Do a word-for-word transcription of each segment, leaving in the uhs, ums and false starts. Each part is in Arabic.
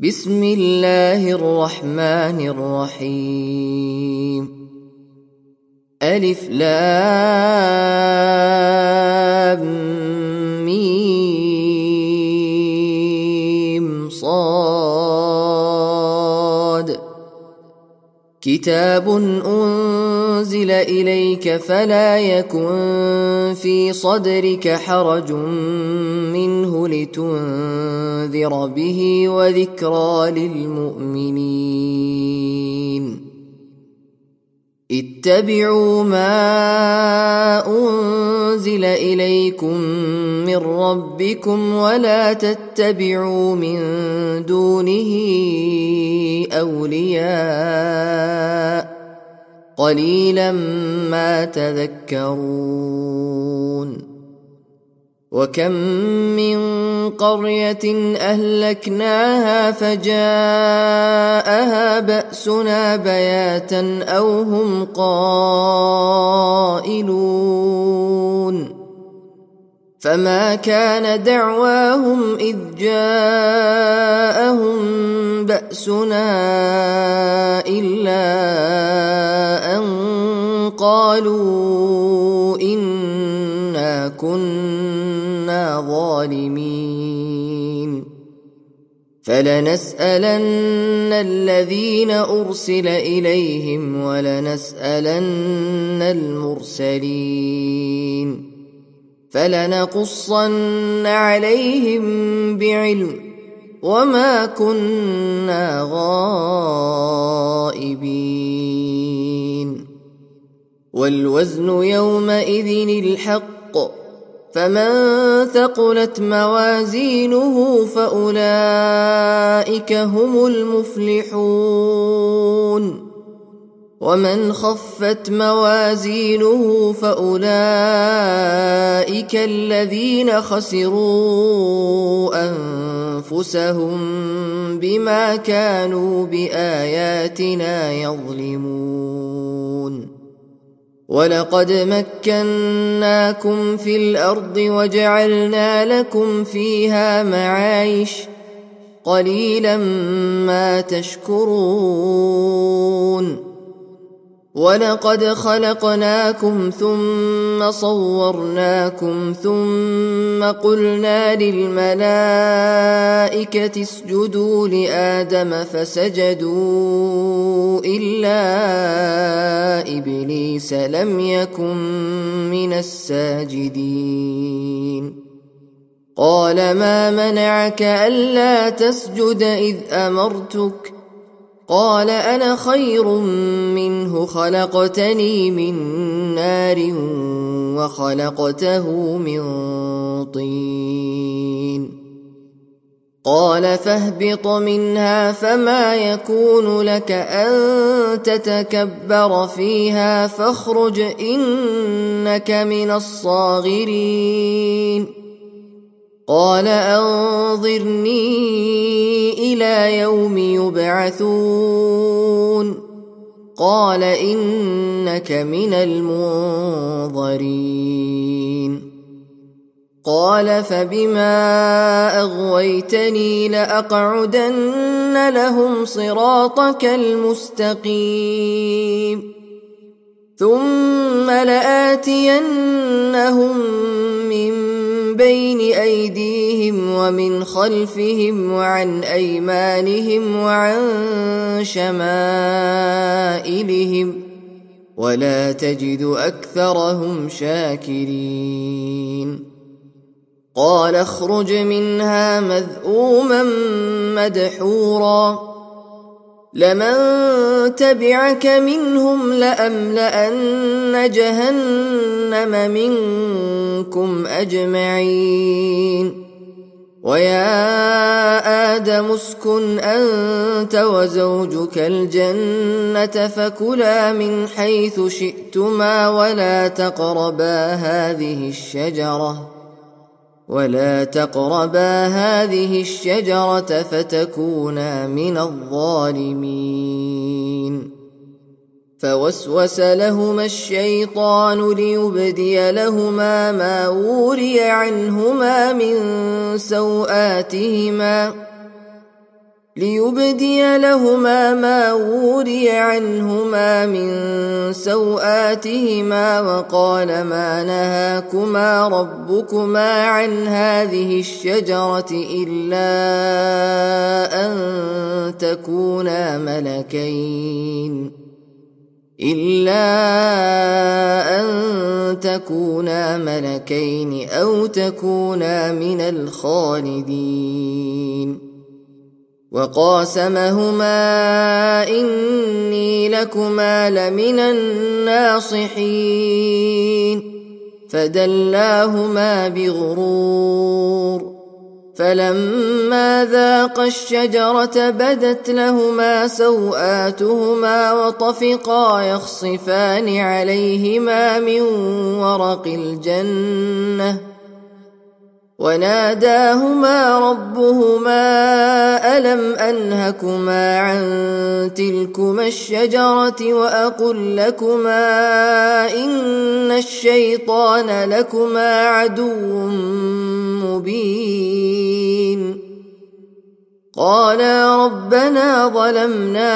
بسم الله الرحمن الرحيم. ألف لام ميم صاد. كتاب أنزل إليك فلا يكن في صدرك حرج منه لتنذر به وذكرى للمؤمنين. اتبعوا ما أنزل إليكم من ربكم ولا تتبعوا من دونه أولياء قليلا ما تذكرون. وكم من قرية أهلكناها فجاءها بأسنا بياتا أو هم قائلون. فما كان دعواهم إذ جاءهم بأسنا إلا أن قالوا إنا كنا ظالمين. فلنسألن الذين أرسل إليهم ولنسألن المرسلين فلنقصن عليهم بعلم وما كنا غائبين. والوزن يومئذ الحق فمن ثقلت موازينه فأولئك هم المفلحون. ومن خفت موازينه فأولئك الذين خسروا أنفسهم بما كانوا بآياتنا يظلمون. ولقد مكناكم في الأرض وجعلنا لكم فيها معايش قليلا ما تشكرون. ولقد خلقناكم ثم صورناكم ثم قلنا للملائكة اسجدوا لآدم فسجدوا إلا إبليس لم يكن من الساجدين. قال ما منعك ألا تسجد إذ أمرتك؟ قال أنا خير منه خلقتني من نار وخلقته من طين. قال فاهبط منها فما يكون لك أن تتكبر فيها فاخرج إنك من الصاغرين. قال أنظرني إلى يوم يبعثون. قال إنك من المنظرين. قال فبما أغويتني لأقعدن لهم صراطك المستقيم ثم لآتينهم من بين أيديهم ومن خلفهم وعن أيمانهم وعن شمائلهم ولا تجد أكثرهم شاكرين. قال اخرج منها مذءوما مدحورا لمن تبعك منهم لأملأن جهنم منكم أجمعين. ويا آدم اسكن أنت وزوجك الجنة فكلا من حيث شئتما ولا تقربا هذه الشجرة ولا تقربا هذه الشجرة فتكونا من الظالمين. فوسوس لهما الشيطان ليبدي لهما ما وري عنهما من سوآتهما ليبدي لهما ما وري عنهما من سوآتهما وقال ما نهاكما ربكما عن هذه الشجرة إلا أن تكونا ملكين إلا أن تكونا ملكين أو تكونا من الخالدين وقاسمهما إني لكما لمن الناصحين فدلاهما بغرور فلما ذاقا الشجرة بدت لهما سوآتهما وطفقا يخصفان عليهما من ورق الجنة وناداهما ربهما ألم أنهكما عن تلكما الشجرة وأقل لكما إن الشيطان لكما عدو مبين قالا ربنا ظلمنا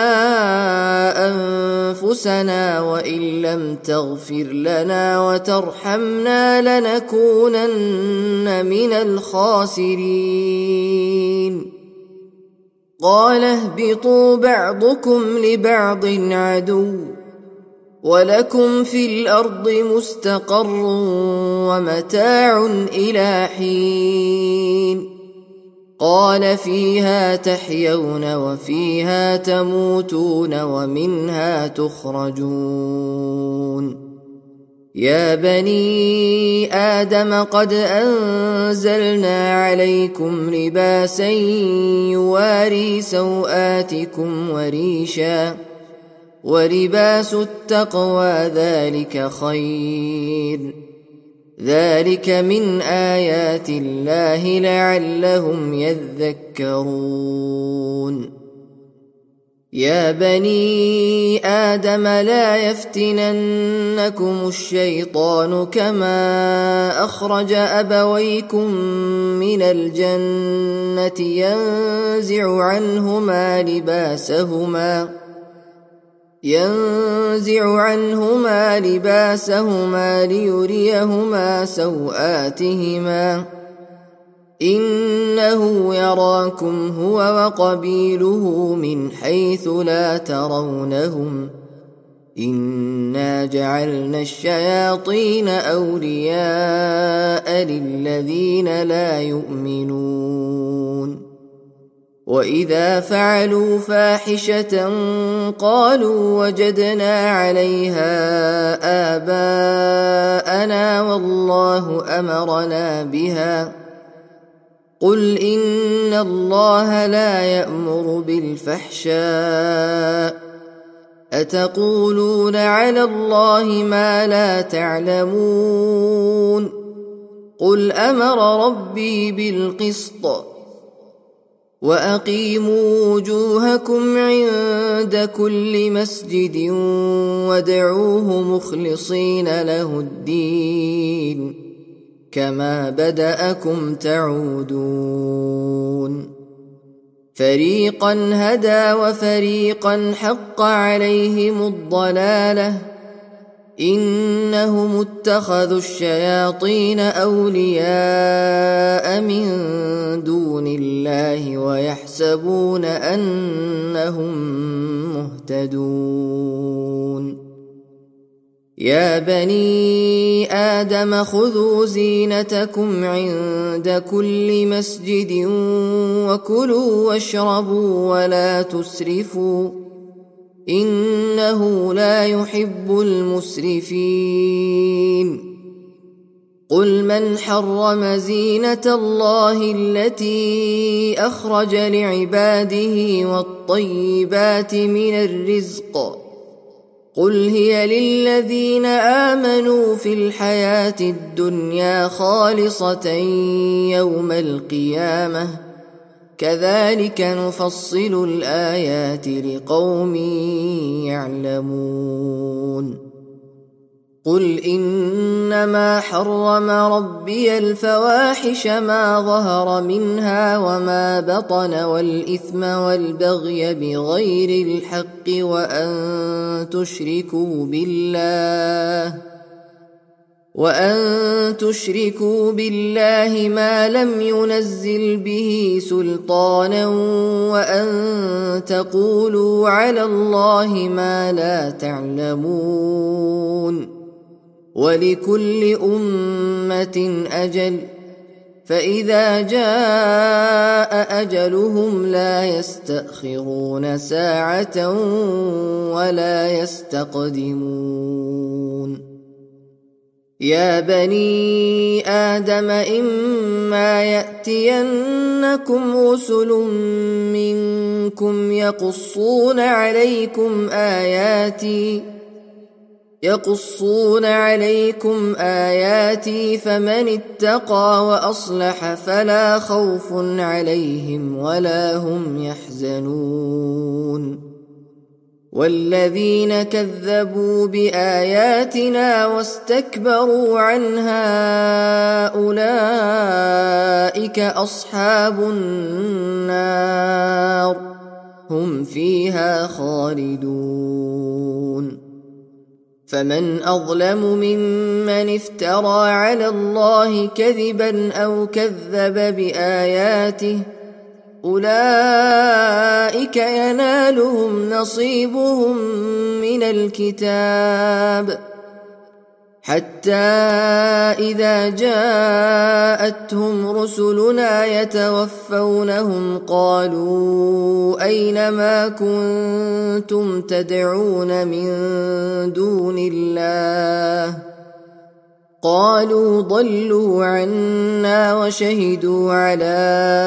أنفسنا وإن لم تغفر لنا وترحمنا لنكونن من الخاسرين قال اهبطوا بعضكم لبعض عدو ولكم في الأرض مستقر ومتاع إلى حين قال فيها تحيون وفيها تموتون ومنها تخرجون يا بني آدم قد أنزلنا عليكم لباسا يواري سوآتكم وريشا ولباس التقوى ذلك خير ذلك من آيات الله لعلهم يذكرون يا بني آدم لا يفتننكم الشيطان كما أخرج أبويكم من الجنة ينزع عنهما لباسهما ينزع عنهما لباسهما ليريهما سوآتهما إنه يراكم هو وقبيله من حيث لا ترونهم إنا جعلنا الشياطين أولياء للذين لا يؤمنون وإذا فعلوا فاحشة قالوا وجدنا عليها آباءنا والله أمرنا بها قل إن الله لا يأمر بالفحشاء أتقولون على الله ما لا تعلمون قل أمر ربي بالقسط وأقيموا وجوهكم عند كل مسجد وادعوه مخلصين له الدين كما بدأكم تعودون فريقا هدى وفريقا حق عليهم الضلالة إنهم اتخذوا الشياطين أولياء من دون الله ويحسبون أنهم مهتدون يا بني آدم خذوا زينتكم عند كل مسجد وكلوا واشربوا ولا تسرفوا إنه لا يحب المسرفين قل من حرم زينة الله التي أخرج لعباده والطيبات من الرزق قل هي للذين آمنوا في الحياة الدنيا خالصة يوم القيامة كذلك نفصل الآيات لقوم يعلمون قل إنما حرم ربي الفواحش ما ظهر منها وما بطن والإثم والبغي بغير الحق وأن تشركوا بالله وأن تشركوا بالله ما لم ينزل به سلطانا وأن تقولوا على الله ما لا تعلمون ولكل أمة أجل فإذا جاء أجلهم لا يستأخرون ساعة ولا يستقدمون يا بني آدم إما يأتينكم رسل منكم يقصون عليكم آياتي يقصون عليكم آياتي فمن اتقى وأصلح فلا خوف عليهم ولا هم يحزنون والذين كذبوا بآياتنا واستكبروا عنها أولئك أصحاب النار هم فيها خالدون فمن أظلم ممن افترى على الله كذبا أو كذب بآياته أولئك ينالهم نصيبهم من الكتاب حتى إذا جاءتهم رسلنا يتوفونهم قالوا أين ما كنتم تدعون من دون الله قالوا ضلوا عنا وشهدوا على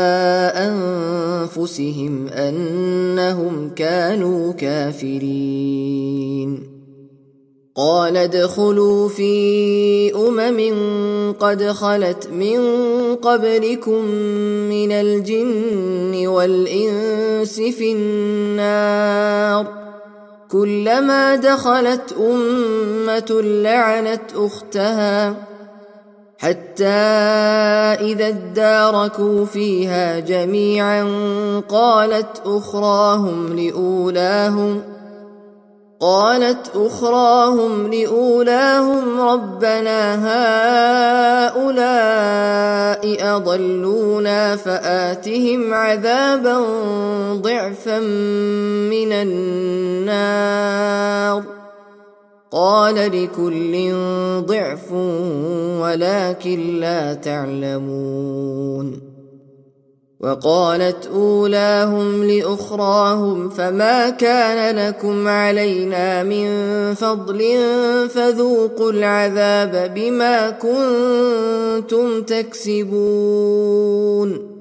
أنفسهم أنهم كانوا كافرين قال ادخلوا في أمم قد خلت من قبلكم من الجن والإنس في النار كلما دخلت أمة لعنت أختها حتى إذا اداركوا فيها جميعا قالت أخراهم لأولاهم قالت أخراهم لأولاهم ربنا هؤلاء أضلونا فآتهم عذابا ضعفا من النار قال لكل ضعف ولكن لا تعلمون وقالت أولاهم لأخراهم فما كان لكم علينا من فضل فذوقوا العذاب بما كنتم تكسبون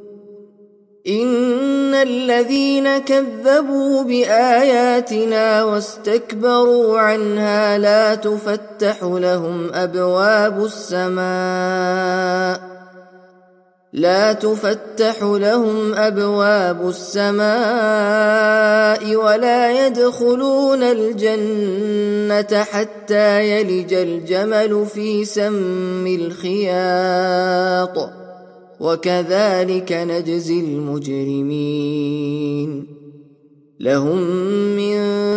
إن الذين كذبوا بآياتنا واستكبروا عنها لا تفتح لهم أبواب السماء لا تفتح لهم أبواب السماء ولا يدخلون الجنة حتى يلج الجمل في سم الخياط وكذلك نجزي المجرمين لهم من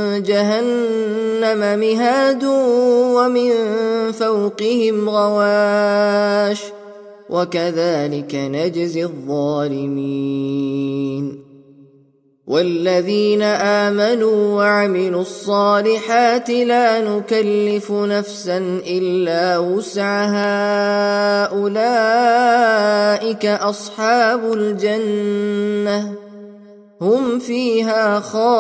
جهنم مهاد ومن فوقهم غواش وكذلك نجزي الظالمين والذين آمنوا وعملوا الصالحات لا نكلف نفسا إلا وسعها أولئك أصحاب الجنة هم فيها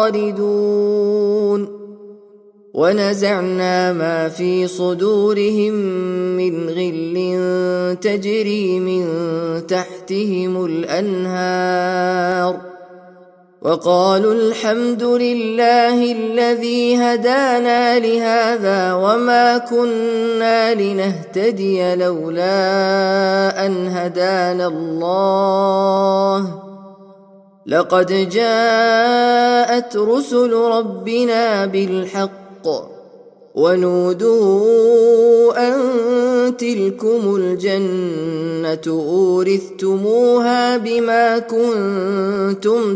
خالدون ونزعنا ما في صدورهم من غل تجري من تحتهم الأنهار وقالوا الحمد لله الذي هدانا لهذا وما كنا لنهتدي لولا أن هدانا الله لقد جاءت رسل ربنا بالحق ونودوا أن تلكم الجنة أورثتموها بما كنتم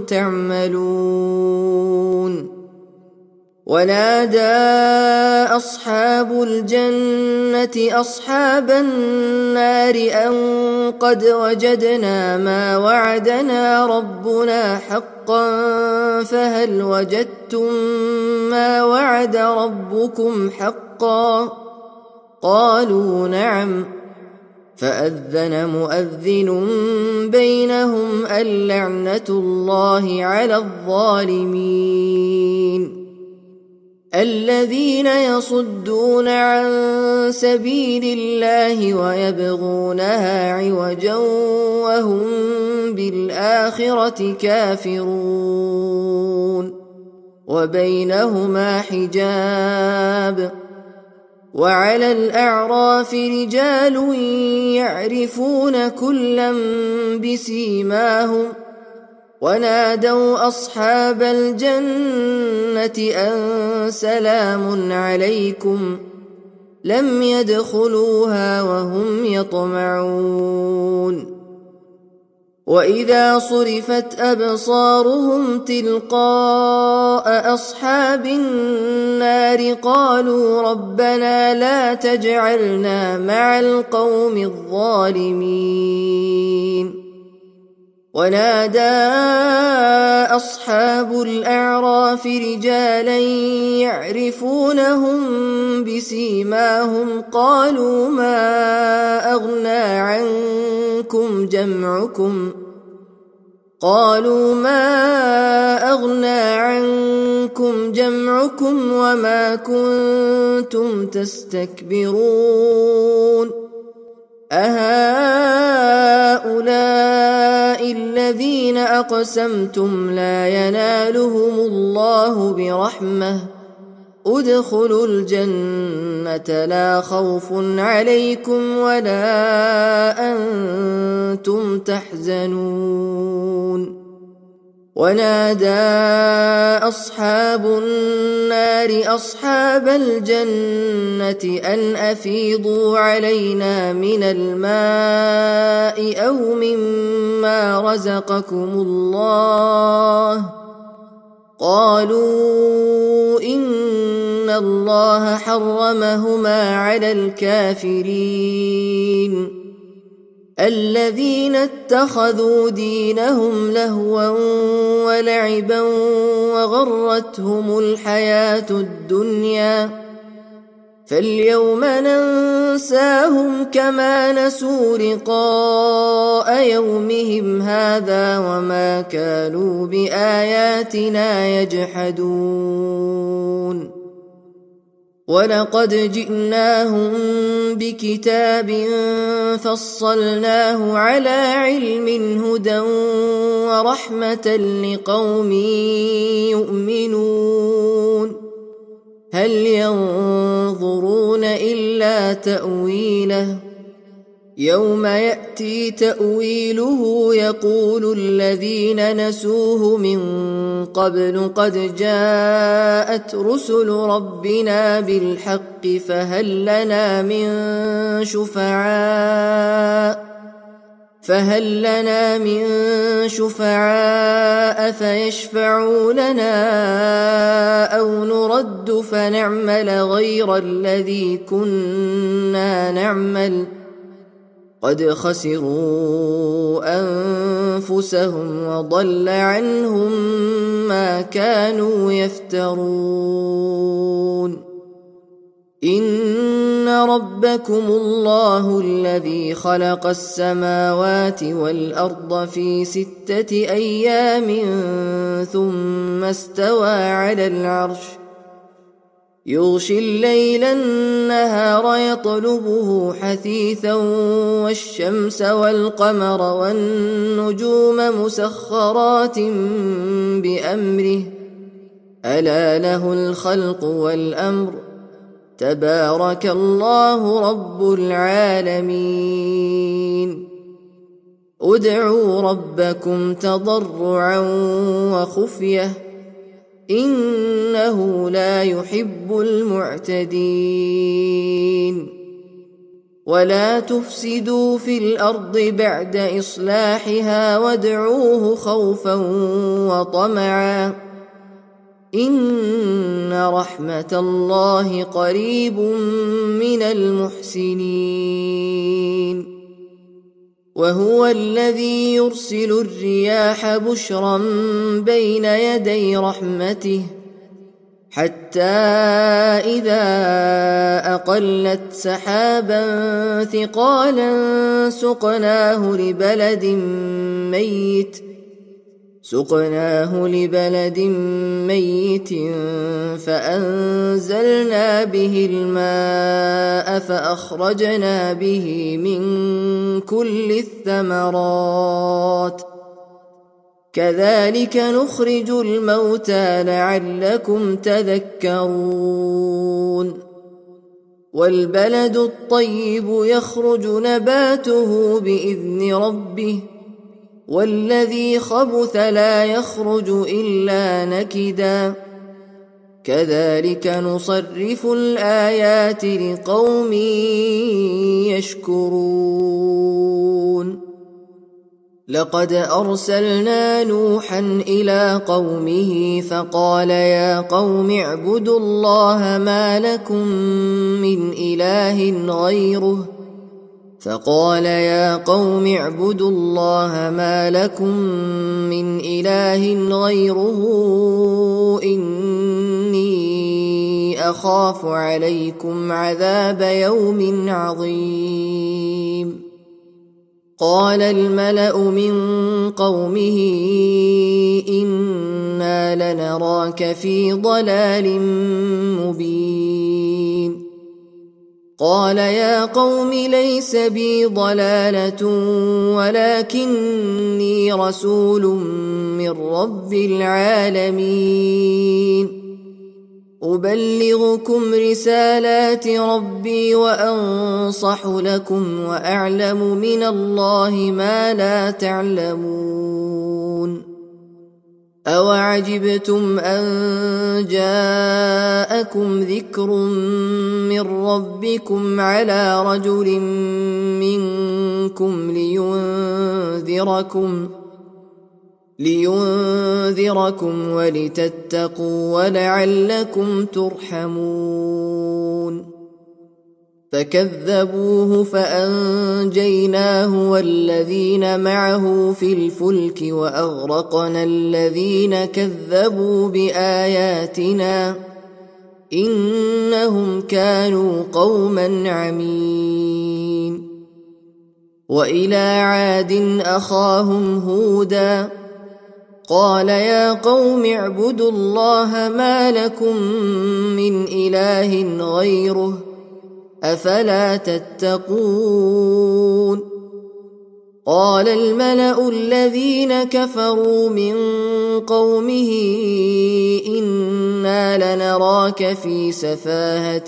تعملون. ونادى أصحاب الجنة أصحاب النار أن قد وجدنا ما وعدنا ربنا حقا فهل وجدتم ما وعد ربكم حقا؟ قالوا نعم. فأذن مؤذن بينهم اللعنة الله على الظالمين. الذين يصدون عن سبيل الله ويبغونها عوجا وهم بالآخرة كافرون. وبينهما حجاب. وعلى الأعراف رجال يعرفون كلا بسيماهم ونادوا أصحاب الجنة أن سلام عليكم لم يدخلوها وهم يطمعون. وإذا صرفت أبصارهم تلقاء أصحاب النار قالوا ربنا لا تجعلنا مع القوم الظالمين. ونادى أصحاب الأعراف رجالا يعرفونهم بسيماهم قالوا ما أغنى عنكم جمعكم قالوا ما أغنى عنكم جمعكم وما كنتم تستكبرون أهؤلاء الذين أقسمتم لا ينالهم الله برحمة ادخلوا الجنة لا خوف عليكم ولا أنتم تحزنون. ونادى أصحاب النار أصحاب الجنة أن أفيضوا علينا من الماء أو مما رزقكم الله قالوا إن الله حرمهما على الكافرين الذين اتخذوا دينهم لهوا ولعبا وغرتهم الحياة الدنيا فاليوم ننساهم كما نسوا لقاء يومهم هذا وما كانوا بآياتنا يجحدون. ولقد جئناهم بكتاب فصلناه على علم هدى ورحمة لقوم يؤمنون. هل ينظرون إلا تأويله يوم يأتي تأويله يقول الذين نسوه من قبل قد جاءت رسل ربنا بالحق فهل لنا من شفعاء فهل لنا من شفعاء فيشفعوا لنا أو نرد فنعمل غير الذي كنا نعمل قد خسروا أنفسهم وضل عنهم ما كانوا يفترون. إن ربكم الله الذي خلق السماوات والأرض في ستة أيام ثم استوى على العرش يغشي الليل النهار يطلبه حثيثا والشمس والقمر والنجوم مسخرات بأمره ألا له الخلق والأمر تبارك الله رب العالمين. ادعوا ربكم تضرعا وخفية إنه لا يحب المعتدين ولا تفسدوا في الأرض بعد إصلاحها وادعوه خوفا وطمعا إن رحمة الله قريب من المحسنين وهو الذي يرسل الرياح بشرا بين يدي رحمته حتى إذا أقلت سحابا ثقالا سقناه لبلد ميت سقناه لبلد ميت فأنزلنا به الماء فأخرجنا به من كل الثمرات كذلك نخرج الموتى لعلكم تذكرون والبلد الطيب يخرج نباته بإذن ربه والذي خبث لا يخرج إلا نكدا كذلك نصرف الآيات لقوم يشكرون لقد أرسلنا نوحا إلى قومه فقال يا قوم اعبدوا الله ما لكم من إله غيره فقال يا قوم اعبدوا الله ما لكم من إله غيره إني أخاف عليكم عذاب يوم عظيم قال الملأ من قومه إنا لنراك في ضلال مبين قال يا قوم ليس بي ضلالة ولكني رسول من رب العالمين أبلغكم رسالات ربي وأنصح لكم وأعلم من الله ما لا تعلمون أوعجبتم أن جاءكم ذكر من ربكم على رجل منكم لينذركم لينذركم ولتتقوا ولعلكم ترحمون فكذبوه فأنجيناه والذين معه في الفلك وأغرقنا الذين كذبوا بآياتنا إنهم كانوا قوما عمين وإلى عاد أخاهم هودا قال يا قوم اعبدوا الله ما لكم من إله غيره أفلا تتقون قال الملأ الذين كفروا من قومه إنا لنراك في سفاهة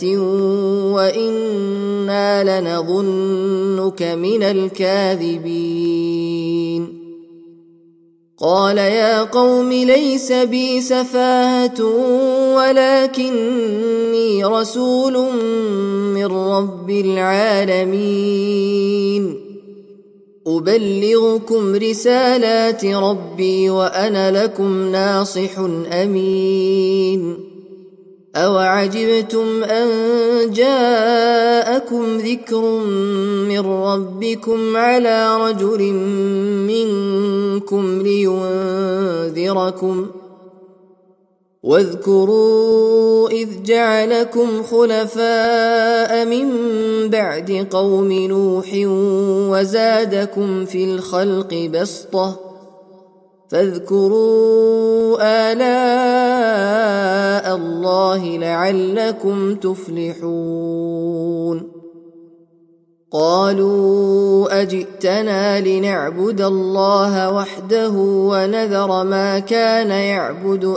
وإنا لنظنك من الكاذبين قال يا قوم ليس بي سفاهة ولكني رسول من رب العالمين أبلغكم رسالات ربي وأنا لكم ناصح أمين أوعجبتم أن جاءكم ذكر من ربكم على رجل منكم لينذركم واذكروا إذ جعلكم خلفاء من بعد قوم نوح وزادكم في الخلق بسطة فاذكروا آلاء الله لعلكم تفلحون قالوا أجئتنا لنعبد الله وحده ونذر ما كان يعبد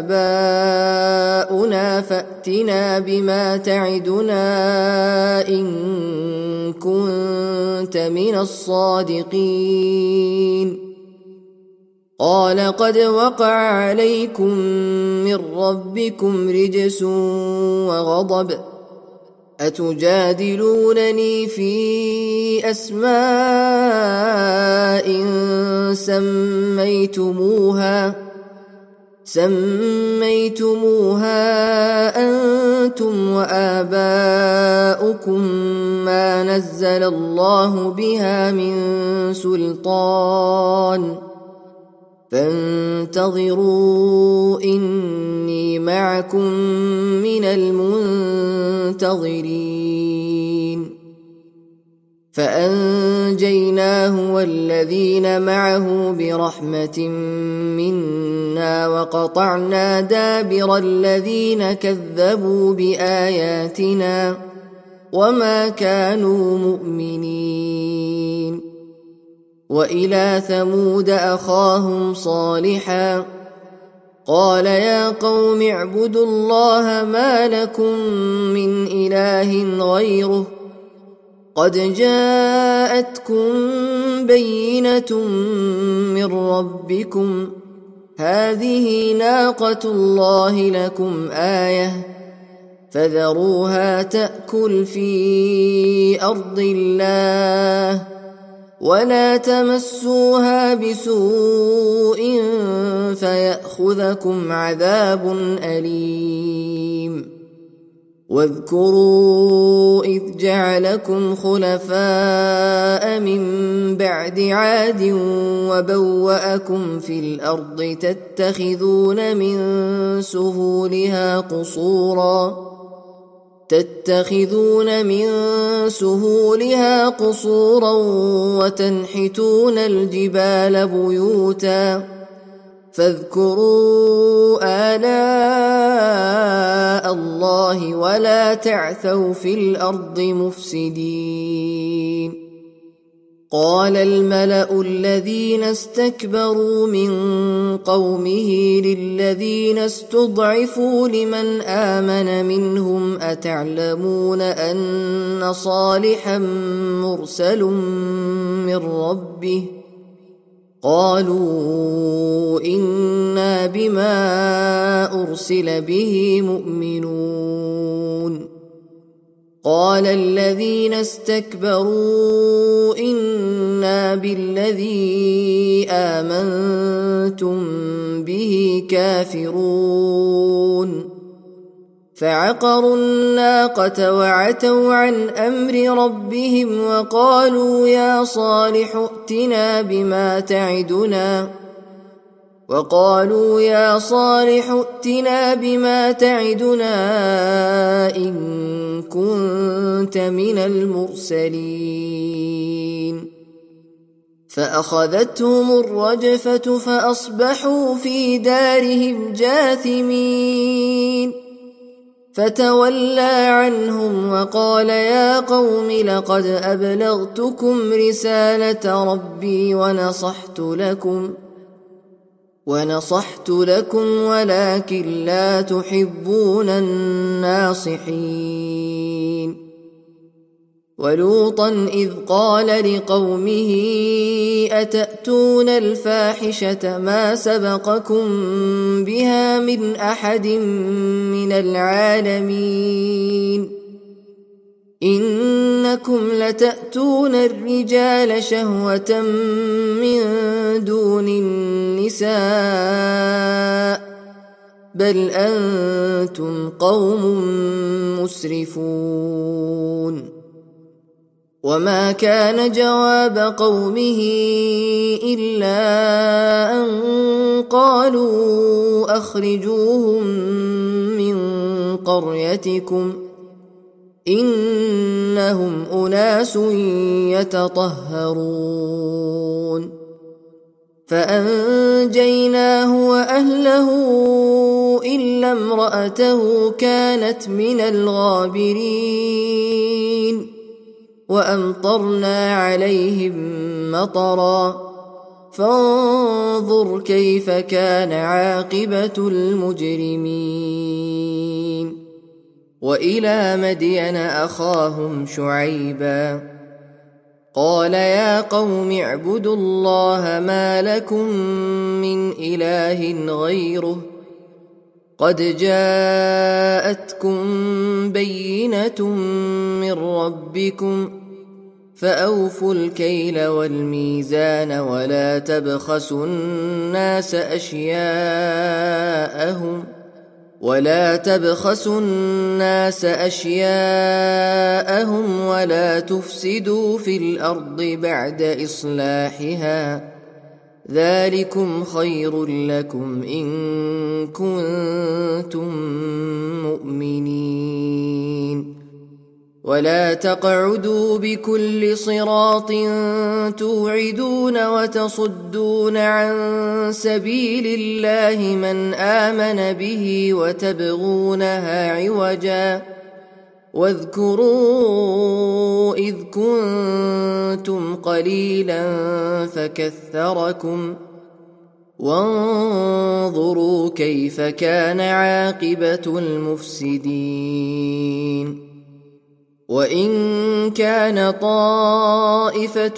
آباؤنا فأتنا بما تعدنا إن كنت من الصادقين قال قد وقع عليكم من ربكم رجس وغضب أتجادلونني في أسماء سميتموها سميتموها أنتم وآباؤكم ما نزل الله بها من سلطان فانتظروا إني معكم من المنتظرين فأنجيناه والذين معه برحمة منا وقطعنا دابر الذين كذبوا بآياتنا وما كانوا مؤمنين وإلى ثمود أخاهم صالحا قال يا قوم اعبدوا الله ما لكم من إله غيره قد جاءتكم بينة من ربكم هذه ناقة الله لكم آية فذروها تأكل في أرض الله ولا تمسوها بسوء فيأخذكم عذاب أليم واذكروا إذ جعلكم خلفاء من بعد عاد وبوأكم في الأرض تتخذون من سهولها قصورا تتخذون من سهولها قصورا وتنحتون الجبال بيوتا فاذكروا آلاء الله ولا تعثوا في الأرض مفسدين قال الملأ الذين استكبروا من قومه للذين استضعفوا لمن آمن منهم أتعلمون أن صالحا مرسل من ربه قالوا إنا بما أرسل به مؤمنون قال الذين استكبروا إنا بالذي آمنتم به كافرون فعقروا الناقة وعتوا عن أمر ربهم وقالوا يا صالح ائتنا بما تعدنا وقالوا يا صالح ائتنا بما تعدنا إن كنت من المرسلين فأخذتهم الرجفة فأصبحوا في دارهم جاثمين فتولى عنهم وقال يا قوم لقد أبلغتكم رسالة ربي ونصحت لكم ونصحت لكم ولكن لا تحبون الناصحين ولوطا إذ قال لقومه أتأتون الفاحشة ما سبقكم بها من أحد من العالمين إنكم لتأتون الرجال شهوة من دون النساء بل أنتم قوم مسرفون وما كان جواب قومه إلا أن قالوا أخرجوهم من قريتكم إنهم أناس يتطهرون فأنجيناه وأهله إلا امرأته كانت من الغابرين وأمطرنا عليهم مطرا فانظر كيف كان عاقبة المجرمين وإلى مدين أخاهم شعيبا قال يا قوم اعبدوا الله ما لكم من إله غيره قد جاءتكم بينة من ربكم فأوفوا الكيل والميزان ولا تبخسوا الناس أشياءهم ولا تبخسوا الناس أشياءهم ولا تفسدوا في الأرض بعد إصلاحها ذلكم خير لكم إن كنتم مؤمنين ولا تقعدوا بكل صراط توعدون وتصدون عن سبيل الله من آمن به وتبغونها عوجا واذكروا إذ كنتم قليلا فكثركم وانظروا كيف كان عاقبة المفسدين وإن كان طائفة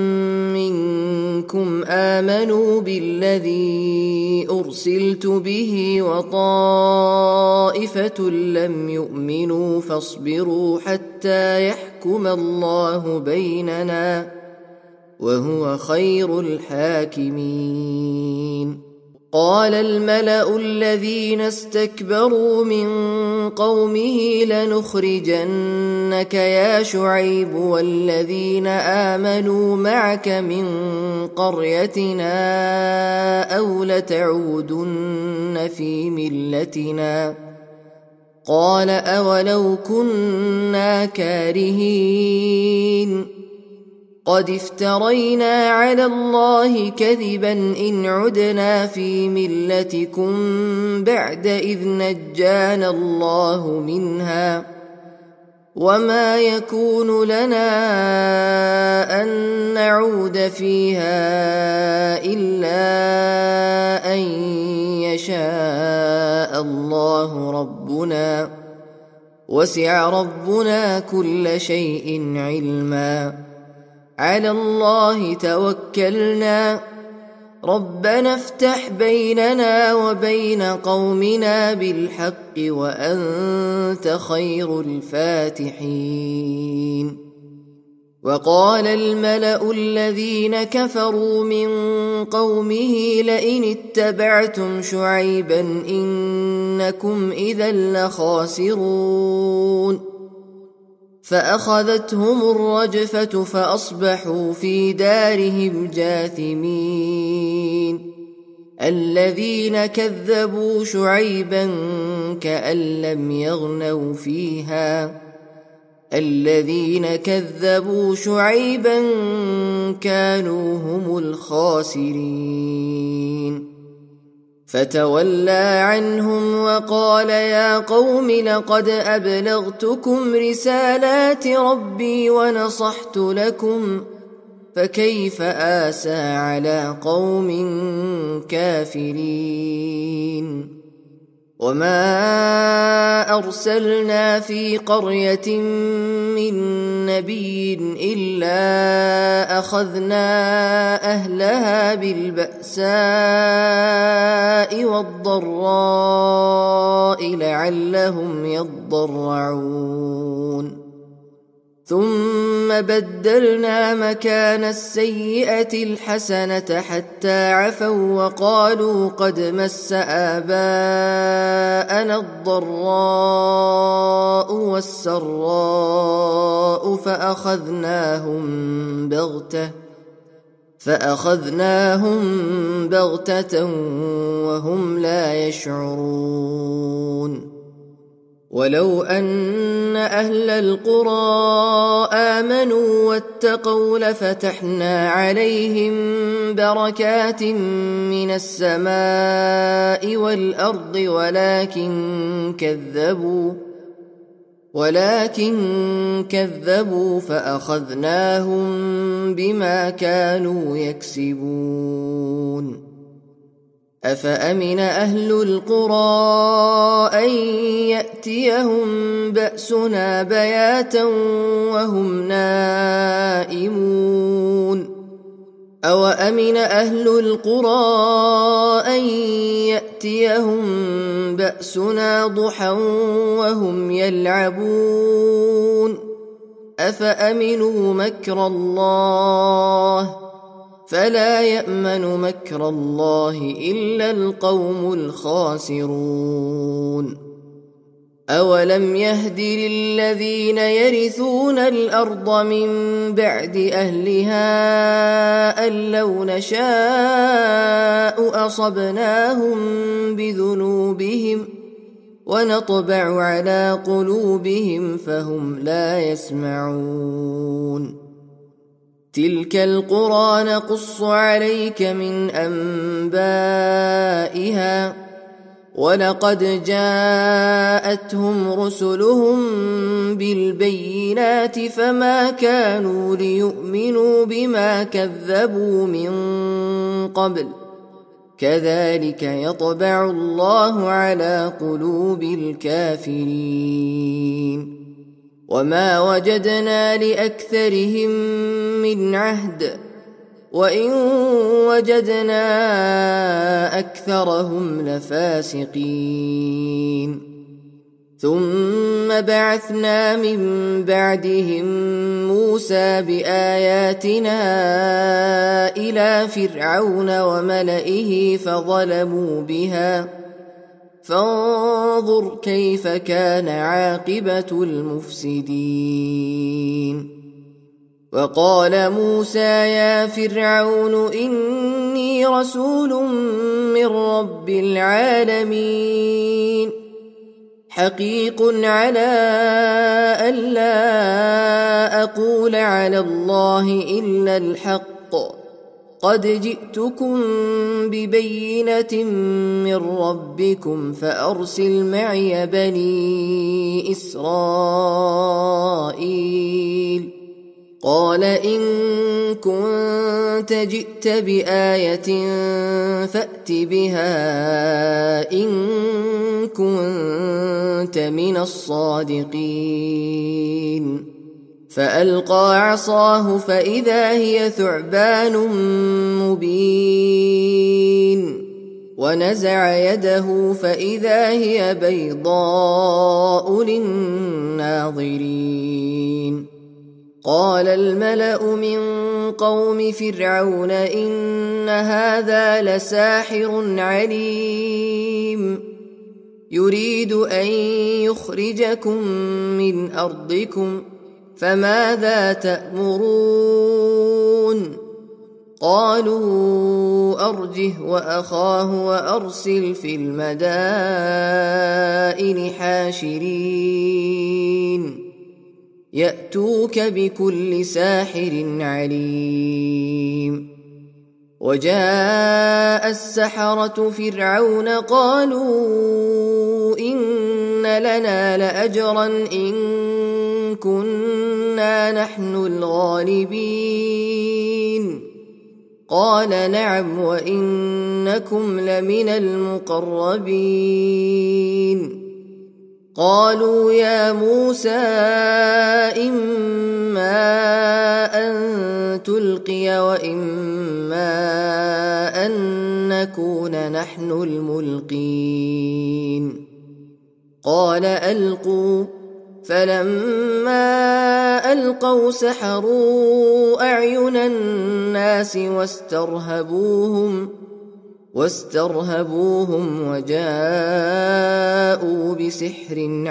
منكم آمنوا بالذي أرسلت به وطائفة لم يؤمنوا فاصبروا حتى يحكم الله بيننا وهو خير الحاكمين قال الملأ الذين استكبروا من قومه لنخرجنك يا شعيب والذين آمنوا معك من قريتنا أو لتعودن في ملتنا قال أولو كنا كارهين قد افترينا على الله كذبا إن عدنا في ملتكم بعد إذ نجانا الله منها وما يكون لنا أن نعود فيها إلا أن يشاء الله ربنا وسع ربنا كل شيء علما على الله توكلنا ربنا افتح بيننا وبين قومنا بالحق وأنت خير الفاتحين وقال الملأ الذين كفروا من قومه لئن اتبعتم شعيبا إنكم إذا لخاسرون فأخذتهم الرجفة فأصبحوا في دارهم جاثمين الذين كذبوا شعيبا كأن لم يغنوا فيها الذين كذبوا شعيبا كانوا هم الخاسرين فتولى عنهم وقال يا قوم لقد أبلغتكم رسالات ربي ونصحت لكم فكيف آسى على قوم كافرين وما أرسلنا في قرية من نبي إلا أخذنا أهلها بالبأساء والضراء لعلهم يضرعون ثم بدلنا مكان السيئة الحسنة حتى عفوا وقالوا قد مس آباءنا الضراء والسراء فأخذناهم بغتة فأخذناهم بغتة وهم لا يشعرون ولو أن أهل القرى آمنوا واتقوا لفتحنا عليهم بركات من السماء والأرض ولكن كذبوا ولكن كذبوا فأخذناهم بما كانوا يكسبون أفأمن أهل القرى أن يأتيهم بأسنا بياتا وهم نائمون أوأمن أهل القرى أن يأتيهم بأسنا ضحى وهم يلعبون أفأمنوا مكر الله فلا يأمن مكر الله إلا القوم الخاسرون أولم يهد للذين يرثون الأرض من بعد أهلها أن لو نشاء أصبناهم بذنوبهم ونطبع على قلوبهم فهم لا يسمعون تلك القرى نقص عليك من أنبائها ولقد جاءتهم رسلهم بالبينات فما كانوا ليؤمنوا بما كذبوا من قبل كذلك يطبع الله على قلوب الكافرين وما وجدنا لأكثرهم من عهد وإن وجدنا أكثرهم لفاسقين ثم بعثنا من بعدهم موسى بآياتنا إلى فرعون وملئه فظلموا بها فانظر كيف كان عاقبة المفسدين وقال موسى يا فرعون إني رسول من رب العالمين حقيق على ألا أقول على الله إلا الحق قد جئتكم ببينة من ربكم فأرسل معي بني إسرائيل قال إن كنت جئت بآية فأت بها إن كنت من الصادقين فألقى عصاه فإذا هي ثعبان مبين ونزع يده فإذا هي بيضاء للناظرين قال الملأ من قوم فرعون إن هذا لساحر عليم يريد أن يخرجكم من أرضكم فماذا تأمرون قالوا أرجه وأخاه وأرسل في المدائن حاشرين يأتوك بكل ساحر عليم وجاء السحرة فرعون قالوا إن لنا لأجرا إن كنا نحن الغالبين قال نعم وإنكم لمن المقربين قالوا يا موسى إما أن تلقي وإما أن نكون نحن الملقين قال ألقوا فلما ألقوا سحروا أعين الناس واسترهبوهم واسترهبوهم وجاءوا بسحر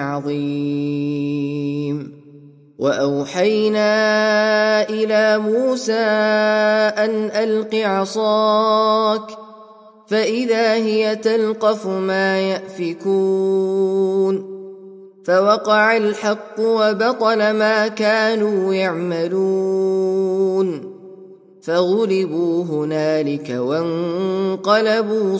عظيم وأوحينا إلى موسى أن ألق عصاك فإذا هي تلقف ما يأفكون فوقع الحق وبطل ما كانوا يعملون فغلبوا هنالك وانقلبوا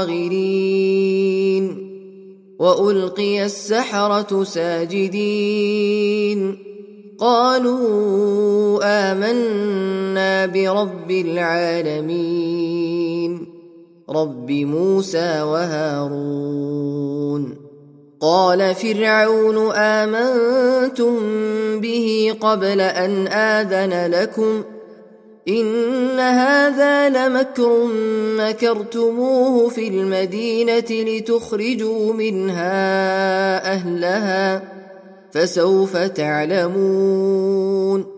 صاغرين وألقي السحرة ساجدين قالوا آمنا برب العالمين رب موسى وهارون. قال فرعون آمنتم به قبل أن آذن لكم إن هذا لمكر مكرتموه في المدينة لتخرجوا منها أهلها فسوف تعلمون.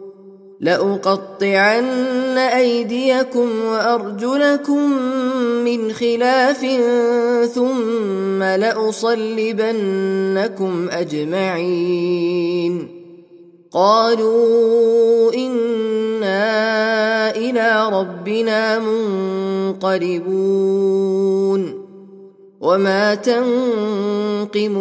لأقطعن أيديكم وأرجلكم من خلاف ثم لأصلبنكم أجمعين. قالوا إنا إلى ربنا منقلبون. وما تنقم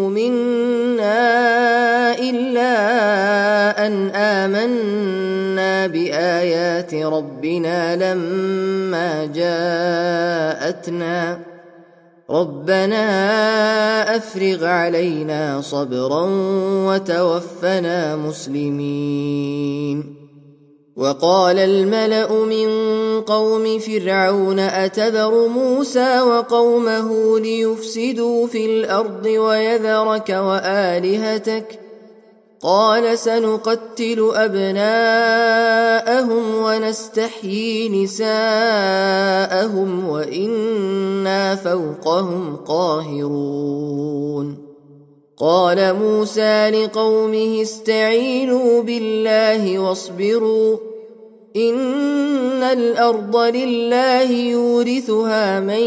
منا إلا أن آمنا بآيات ربنا لما جاءتنا ربنا أفرغ علينا صبرا وتوفنا مسلمين. وقال الملأ من قوم فرعون أتذر موسى وقومه ليفسدوا في الأرض ويذرك وآلهتك قال سنقتل أبناءهم ونستحيي نساءهم وإنا فوقهم قاهرون. قال موسى لقومه استعينوا بالله واصبروا إن الأرض لله يورثها من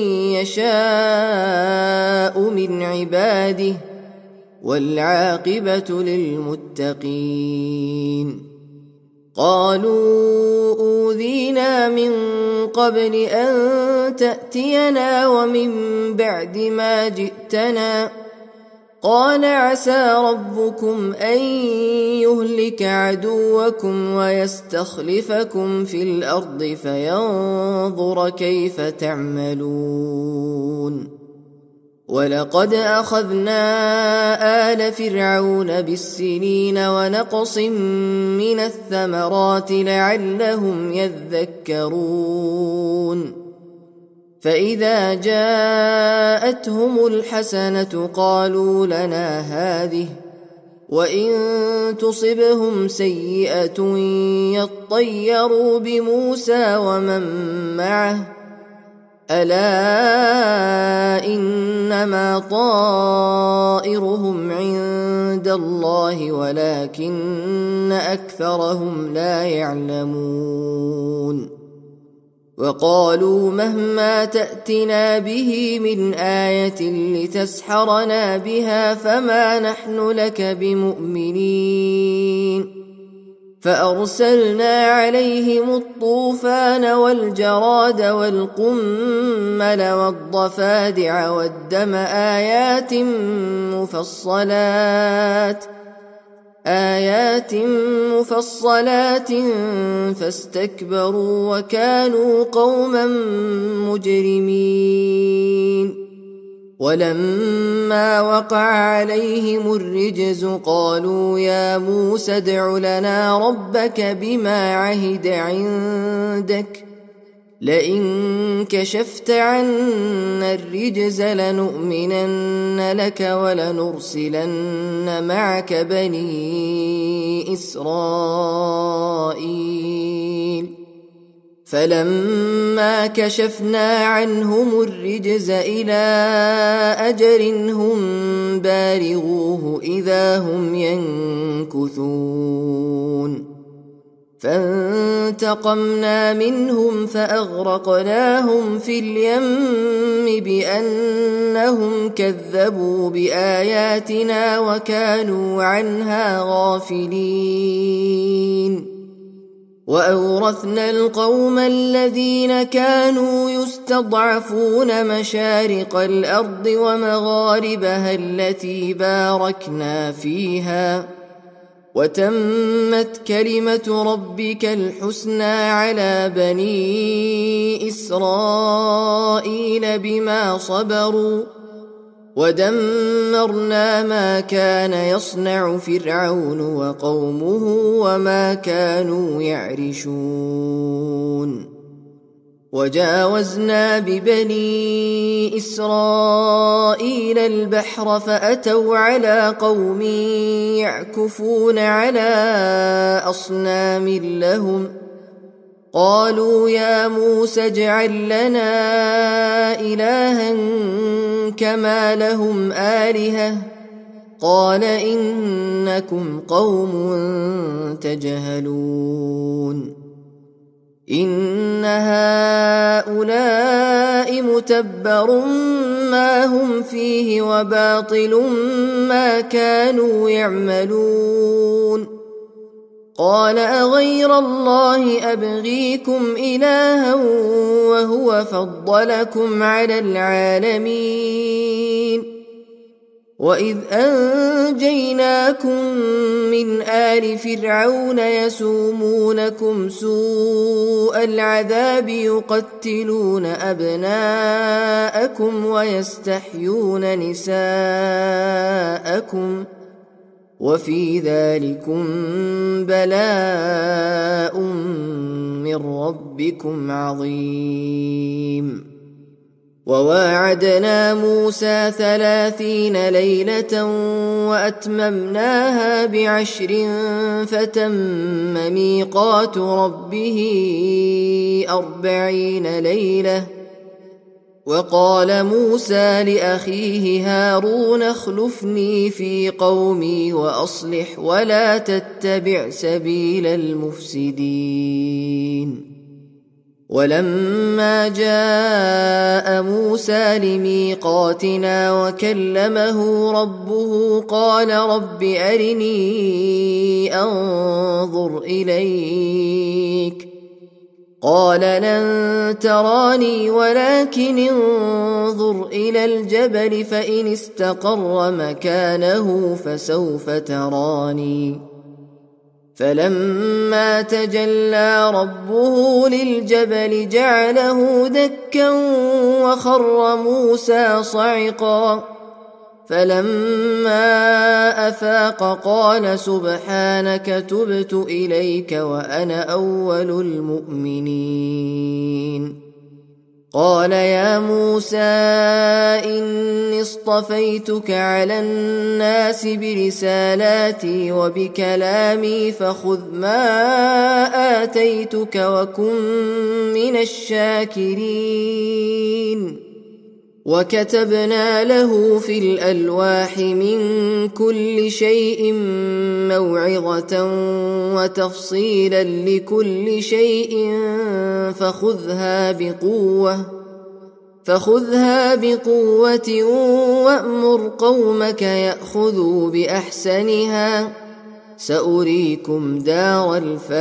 يشاء من عباده والعاقبة للمتقين. قالوا أوذينا من قبل أن تأتينا ومن بعد ما جئتنا قال عسى ربكم أن يهلك عدوكم ويستخلفكم في الأرض فينظر كيف تعملون. ولقد أخذنا آل فرعون بالسنين ونقص من الثمرات لعلهم يذكرون. فإذا جاءتهم الحسنة قالوا لنا هذه وإن تصبهم سيئة يطيروا بموسى ومن معه ألا إنما طائرهم عند الله ولكن أكثرهم لا يعلمون. وقالوا مهما تأتنا به من آية لتسحرنا بها فما نحن لك بمؤمنين. فأرسلنا عليهم الطوفان والجراد والقمل والضفادع والدم آيات مفصلات آيات مفصلات فاستكبروا وكانوا قوما مجرمين. ولما وقع عليهم الرجز قالوا يا موسى ادع لنا ربك بما عهد عندك لئن كشفت عنا الرجز لنؤمنن لك ولنرسلن معك بني إسرائيل. فلما كشفنا عنهم الرجز إلى أجل هم بالغوه إذا هم ينكثون. فانتقمنا منهم فأغرقناهم في اليم بأنهم كذبوا بآياتنا وكانوا عنها غافلين. وأورثنا القوم الذين كانوا يستضعفون مشارق الأرض ومغاربها التي باركنا فيها وتمت كلمة ربك الحسنى على بني إسرائيل بما صبروا ودمرنا ما كان يصنع فرعون وقومه وما كانوا يعرشون. وجاوزنا ببني إسرائيل البحر فأتوا على قوم يعكفون على أصنام لهم قالوا يا موسى اجعل لنا إلها كما لهم آلهة قال إنكم قوم تجهلون إن هؤلاء متبر ما هم فيه وباطل ما كانوا يعملون قال أغير الله أبغيكم إلها وهو فضلكم على العالمين وإذ أنجيناكم من آل فرعون يسومونكم سوء العذاب يقتلون أبناءكم ويستحيون نساءكم وفي ذلكم بلاء من ربكم عظيم وواعدنا موسى ثلاثين ليلة وأتممناها بعشر فتم ميقات ربه أربعين ليلة وقال موسى لأخيه هارون اخلفني في قومي وأصلح ولا تتبع سبيل المفسدين ولما جاء موسى لميقاتنا وكلمه ربه قال رب أرني أنظر إليك قال لن تراني ولكن انظر إلى الجبل فإن استقر مكانه فسوف تراني فلما تجلى ربه للجبل جعله دكا وخر موسى صعقا فلما أفاق قال سبحانك تبت إليك وأنا أول المؤمنين قال يا موسى إني اصطفيتك على الناس برسالاتي وبكلامي فخذ ما آتيتك وكن من الشاكرين وكتبنا له في الألواح من كل شيء موعظة وتفصيلا لكل شيء فخذها بقوة فخذها بقوة وأمر قومك يأخذوا بأحسنها سأريكم دار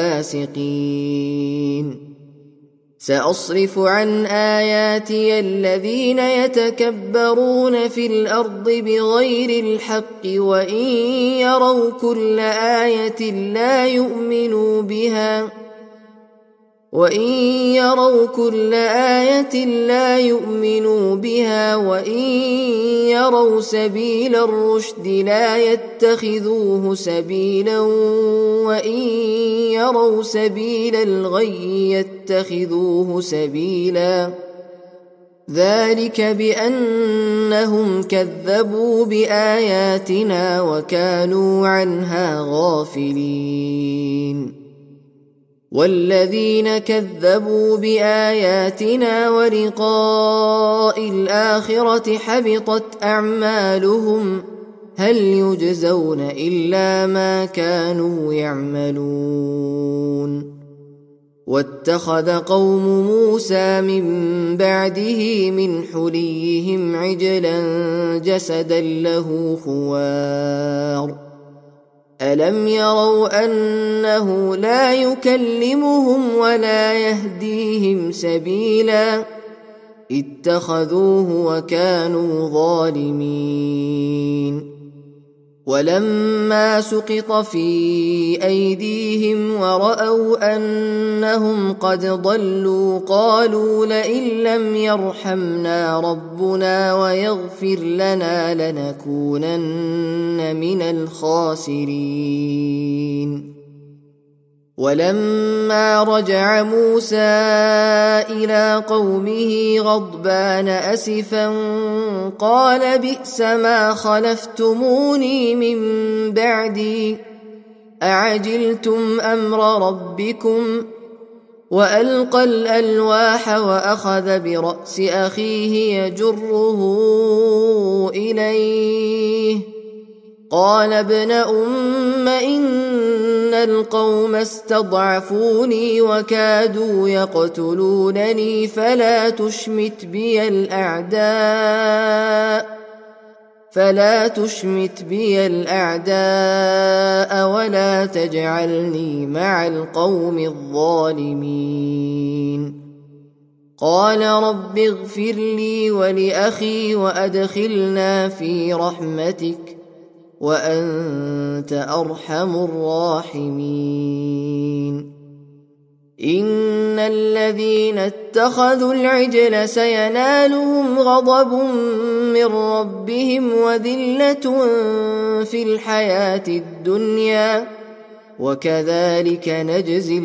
الفاسقين سأصرف عن آياتي الذين يتكبرون في الأرض بغير الحق وإن يروا كل آية لا يؤمنوا بها وإن يروا كل آية لا يؤمنوا بها وإن يروا سبيل الرشد لا يتخذوه سبيلا وإن يروا سبيل الغي يتخذوه سبيلا ذلك بأنهم كذبوا بآياتنا وكانوا عنها غافلين والذين كذبوا بآياتنا ولقاء الآخرة حبطت أعمالهم هل يجزون إلا ما كانوا يعملون واتخذ قوم موسى من بعده من حليهم عجلا جسدا له خوار ألم يروا أنه لا يكلمهم ولا يهديهم سبيلا اتخذوه وكانوا ظالمين ولما سقط في أيديهم ورأوا أنهم قد ضلوا قالوا لئن لم يرحمنا ربنا ويغفر لنا لنكونن من الخاسرين ولما رجع موسى إلى قومه غضبان أسفا قال بئس ما خلفتموني من بعدي أعجلتم أمر ربكم وألقى الألواح وأخذ برأس أخيه يجره إليه قال ابن أم إن القوم استضعفوني وكادوا يقتلونني فلا تشمت بي الأعداء فلا تشمت بي الأعداء ولا تجعلني مع القوم الظالمين قال رب اغفر لي ولأخي وأدخلنا في رحمتك وأنت أرحم الراحمين إن الذين اتخذوا العجل سينالهم غضب من ربهم وذلة في الحياة الدنيا وكذلك نجزي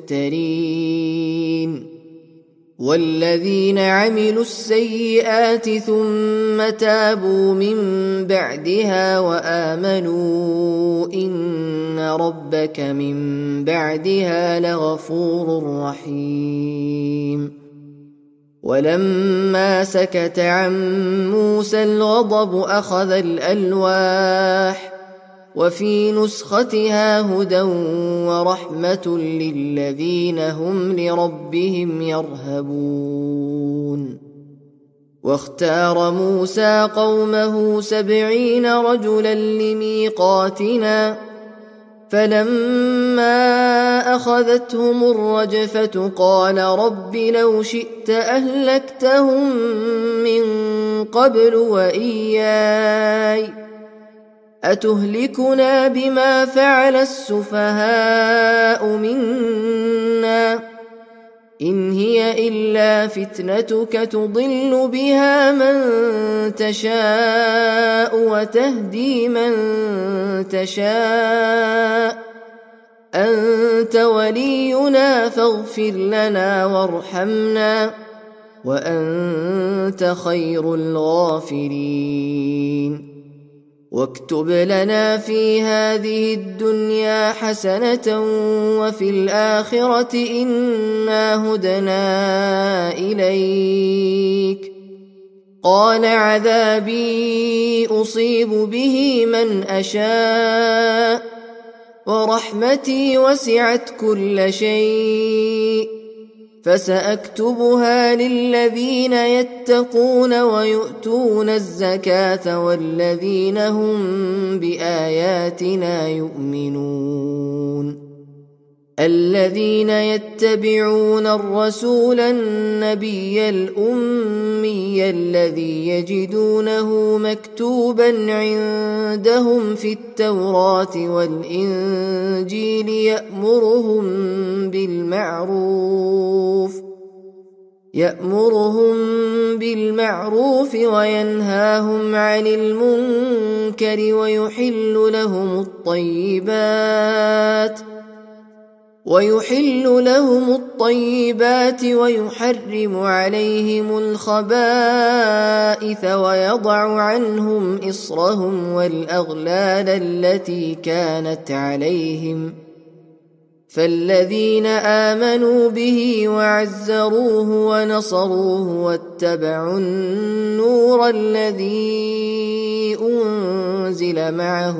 المفترين والذين عملوا السيئات ثم تابوا من بعدها وآمنوا إن ربك من بعدها لغفور رحيم ولما سكت عن موسى الغضب أخذ الألواح وفي نسختها هدى ورحمة للذين هم لربهم يرهبون واختار موسى قومه سبعين رجلا لميقاتنا فلما أخذتهم الرجفة قال رب لو شئت أهلكتهم من قبل وإياي أتهلكنا بما فعل السفهاء منا إن هي إلا فتنتك تضل بها من تشاء وتهدي من تشاء أنت ولينا فاغفر لنا وارحمنا وأنت خير الغافرين واكتب لنا في هذه الدنيا حسنة وفي الآخرة إنا هدنا إليك قال عذابي أصيب به من أشاء ورحمتي وسعت كل شيء فسأكتبها للذين يتقون ويؤتون الزكاة والذين هم بآياتنا يؤمنون الذين يتبعون الرسول النبي الأمي الذي يجدونه مكتوبا عندهم في التوراة والإنجيل يأمرهم بالمعروف يأمرهم بالمعروف وينهاهم عن المنكر ويحل لهم الطيبات ويحل لهم الطيبات ويحرم عليهم الخبائث ويضع عنهم إصرهم والأغلال التي كانت عليهم فالذين آمنوا به وعزروه ونصروه واتبعوا النور الذي أنزل معه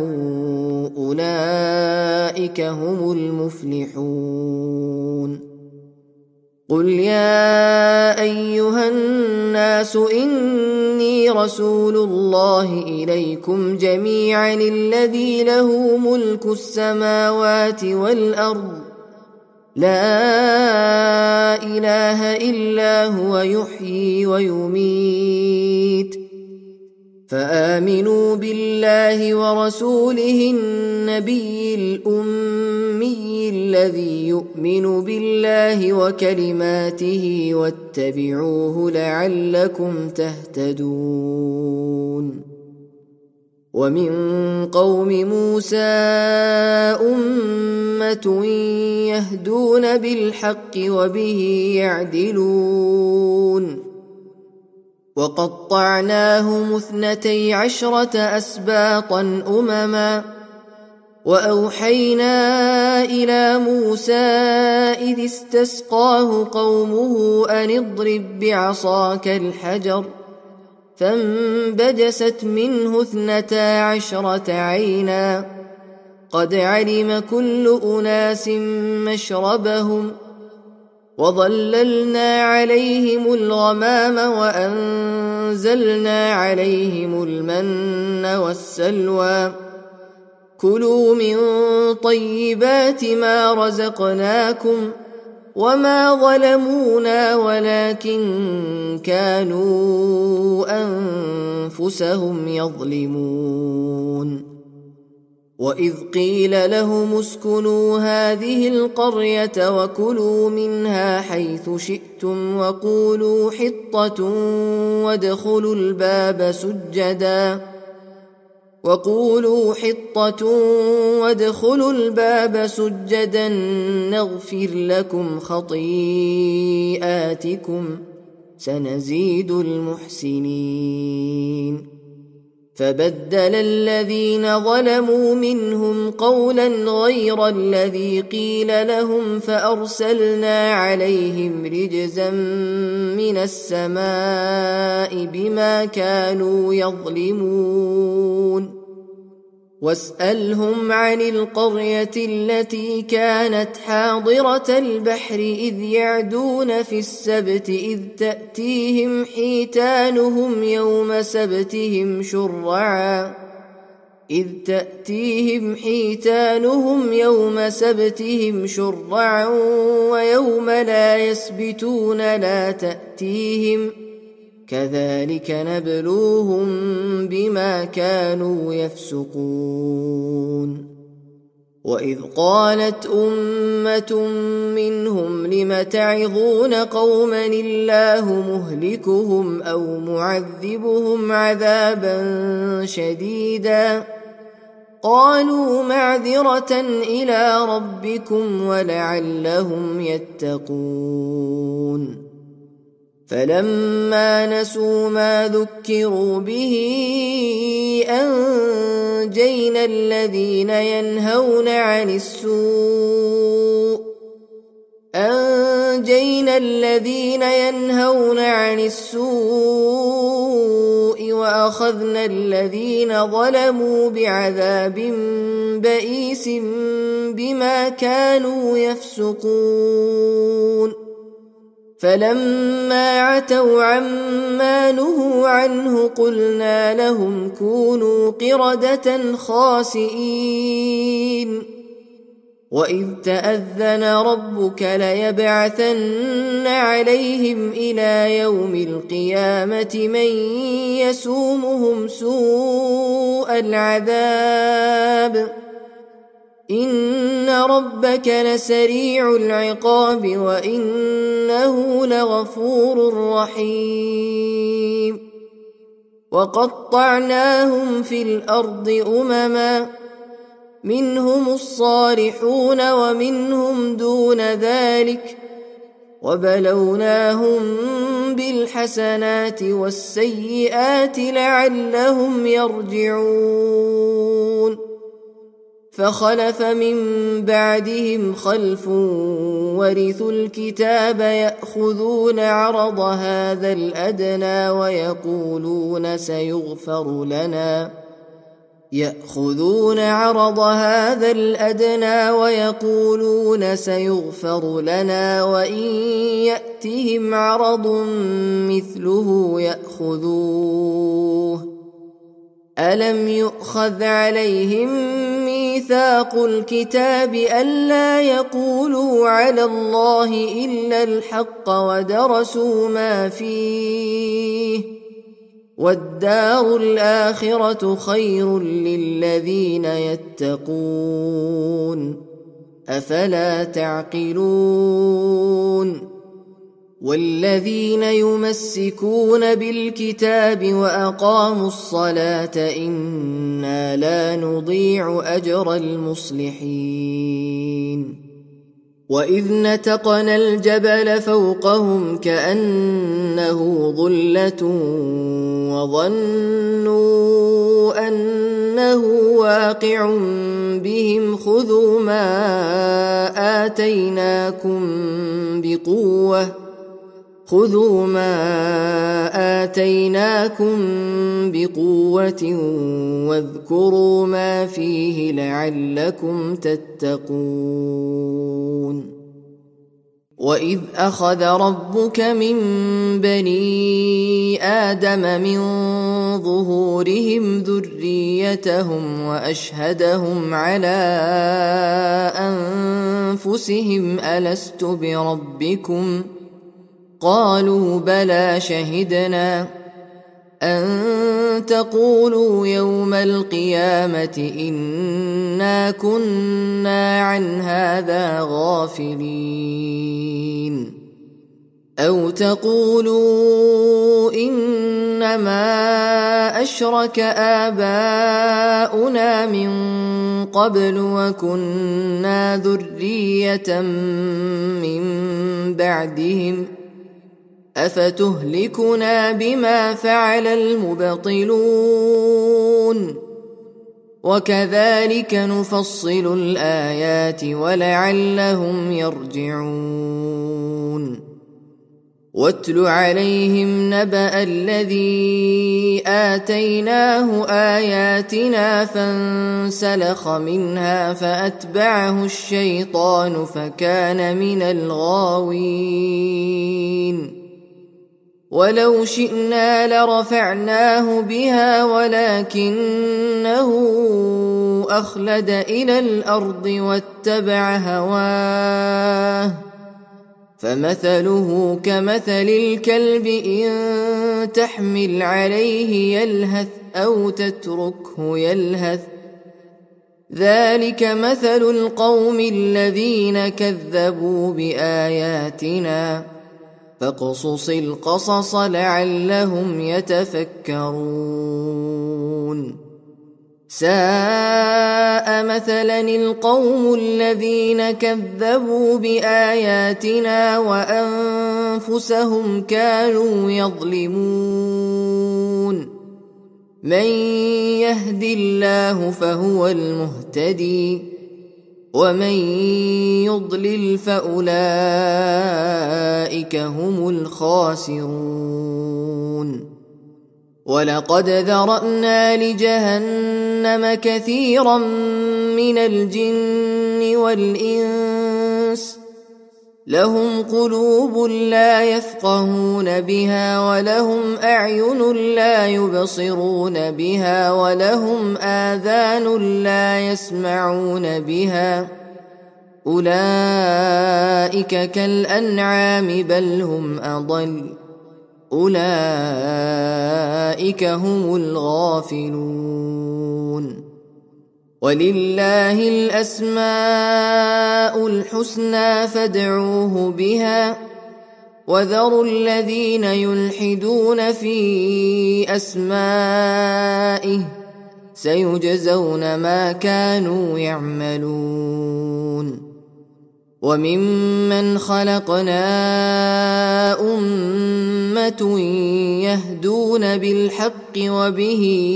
أولئك هم المفلحون قل يا أيها الناس إني رسول الله إليكم جميعا الذي له ملك السماوات والأرض لا إله إلا هو يحيي ويميت فآمنوا بالله ورسوله النبي الأمي الذي يؤمن بالله وكلماته واتبعوه لعلكم تهتدون ومن قوم موسى أمة يهدون بالحق وبه يعدلون وقطعناهم اثنتي عشرة أسباطا أمما وأوحينا إلى موسى إذ استسقاه قومه أن اضرب بعصاك الحجر فانبجست منه اثنتا عشرة عينا قد علم كل أناس مشربهم وظللنا عليهم الغمام وأنزلنا عليهم المن والسلوى كلوا من طيبات ما رزقناكم وما ظلمونا ولكن كانوا أنفسهم يظلمون وإذ قيل لهم اسكنوا هذه القرية وكلوا منها حيث شئتم وقولوا حطة وادخلوا الباب سجدا وقولوا حطة وادخلوا الباب سجدا نغفر لكم خطيئاتكم سنزيد المحسنين فبدل الذين ظلموا منهم قولا غير الذي قيل لهم فأرسلنا عليهم رجزا من السماء بما كانوا يظلمون واسألهم عن القرية التي كانت حاضرة البحر إذ يعدون في السبت إذ تأتيهم حيتانهم يوم سبتهم شرعا إذ تأتيهم حيتانهم يوم سبتهم شرعا ويوم لا يسبتون لا تأتيهم كذلك نبلوهم بما كانوا يفسقون وإذ قالت أمة منهم لم تعظون قوما الله مهلكهم أو معذبهم عذابا شديدا قالوا معذرة إلى ربكم ولعلهم يتقون فلما نسوا ما ذكروا به أنجينا الذين ينهون عن السوء أنجينا الذين ينهون عن السوء وأخذنا الذين ظلموا بعذاب بئيس بما كانوا يفسقون فلما عتوا عما نهوا عنه قلنا لهم كونوا قردة خاسئين وإذ تأذن ربك ليبعثن عليهم إلى يوم القيامة من يسومهم سوء العذاب إن ربك لسريع العقاب وإنه لغفور رحيم وقطعناهم في الأرض أمما منهم الصالحون ومنهم دون ذلك وبلوناهم بالحسنات والسيئات لعلهم يرجعون فخلف من بعدهم خلف ورثوا الكتاب يأخذون عرض هذا الأدنى ويقولون سيغفر لنا يأخذون عرض هذا الأدنى ويقولون سيغفر لنا وإن يأتهم عرض مثله يأخذوه ألم يؤخذ عليهم ميثاق الكتاب ألا يقولوا على الله إلا الحق ودرسوا ما فيه والدار الآخرة خير للذين يتقون أفلا تعقلون والذين يمسكون بالكتاب وأقاموا الصلاة إنا لا نضيع أجر المصلحين وإذ نتقنا الجبل فوقهم كأنه ظلة وظنوا أنه واقع بهم خذوا ما آتيناكم بقوة خذوا ما آتيناكم بقوة واذكروا ما فيه لعلكم تتقون وإذ أخذ ربك من بني آدم من ظهورهم ذريتهم وأشهدهم على أنفسهم ألست بربكم قالوا بلى شهدنا أن تقولوا يوم القيامة إنا كنا عن هذا غافلين أو تقولوا إنما أشرك آباؤنا من قبل وكنا ذرية من بعدهم أفتهلكنا بما فعل المبطلون وكذلك نفصل الآيات ولعلهم يرجعون واتل عليهم نبأ الذي آتيناه آياتنا فانسلخ منها فأتبعه الشيطان فكان من الغاوين ولو شئنا لرفعناه بها ولكنه أخلد إلى الأرض واتبع هواه فمثله كمثل الكلب إن تحمل عليه يلهث أو تتركه يلهث ذلك مثل القوم الذين كذبوا بآياتنا فاقصص القصص لعلهم يتفكرون ساء مثلا القوم الذين كذبوا بآياتنا وأنفسهم كانوا يظلمون من يهد الله فهو المهتدي ومن يضلل فأولئك هم الخاسرون ولقد ذرأنا لجهنم كثيرا من الجن والإنس لهم قلوب لا يفقهون بها ولهم أعين لا يبصرون بها ولهم آذان لا يسمعون بها أولئك كالأنعام بل هم أضل أولئك هم الغافلون ولله الأسماء الحسنى فادعوه بها وذروا الذين يلحدون في أسمائه سيجزون ما كانوا يعملون وممن خلقنا أمة يهدون بالحق وبه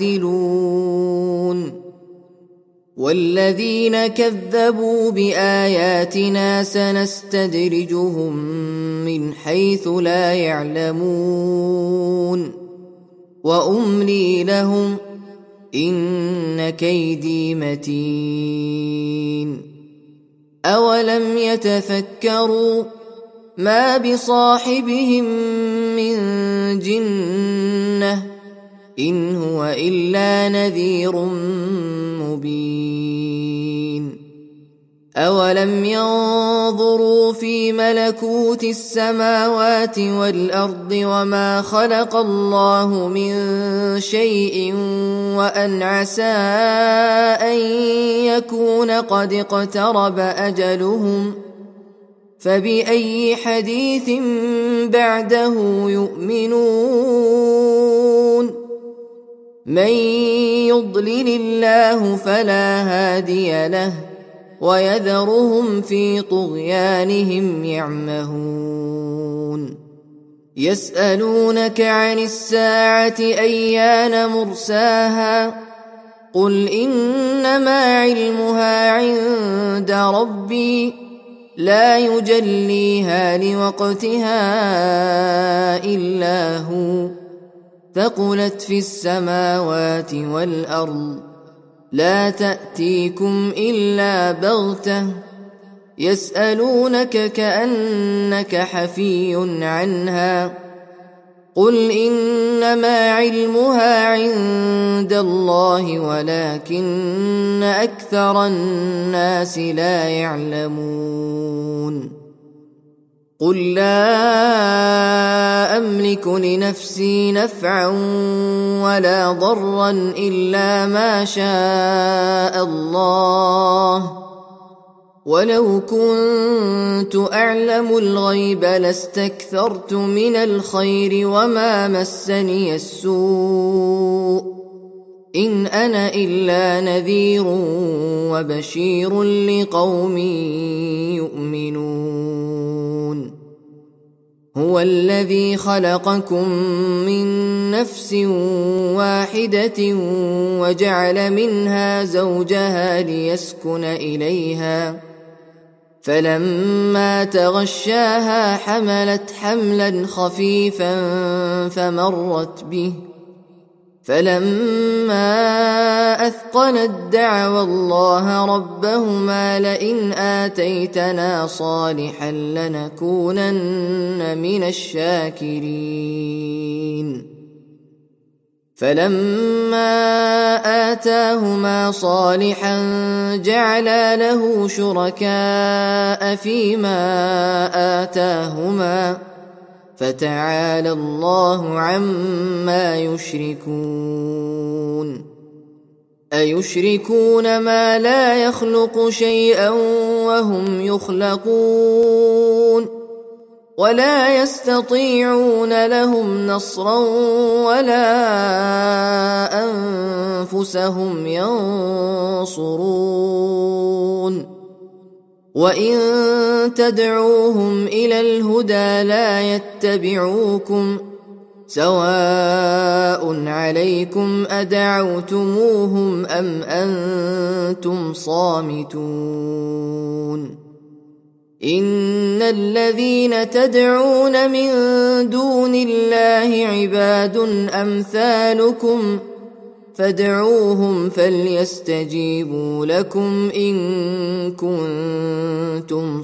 يعدلون والذين كذبوا بآياتنا سنستدرجهم من حيث لا يعلمون وأملي لهم إن كيدي متين أولم يتفكروا ما بصاحبهم من جنة إن هو إلا نذير مبين أولم ينظروا في ملكوت السماوات والأرض وما خلق الله من شيء وأن عسى أن يكون قد اقترب أجلهم فبأي حديث بعده يؤمنون من يضلل الله فلا هادي له ويذرهم في طغيانهم يعمهون يسألونك عن الساعة أيان مرساها قل إنما علمها عند ربي لا يجليها لوقتها إلا هو ثقلت في السماوات والأرض لا تأتيكم إلا بغتة يسألونك كأنك حفي عنها قل إنما علمها عند الله ولكن أكثر الناس لا يعلمون قل لا أملك لنفسي نفعا ولا ضرا إلا ما شاء الله ولو كنت أعلم الغيب لاستكثرت من الخير وما مسني السوء إن أنا إلا نذير وبشير لقوم يؤمنون هو الذي خلقكم من نفس واحدة وجعل منها زوجها ليسكن إليها فلما تغشاها حملت حملا خفيفا فمرت به فلما أثقلت دعوا الله ربهما لئن آتيتنا صالحا لنكونن من الشاكرين فلما آتاهما صالحا جعلا له شركاء فيما آتاهما فتعالى الله عما يشركون أيشركون ما لا يخلق شيئا وهم يخلقون ولا يستطيعون لهم نصرا ولا أنفسهم ينصرون وإن تدعوهم إلى الهدى لا يتبعوكم سواء عليكم أدعوتموهم أم أنتم صامتون إن الذين تدعون من دون الله عباد أمثالكم فادعوهم فليستجيبوا لكم إن كنتم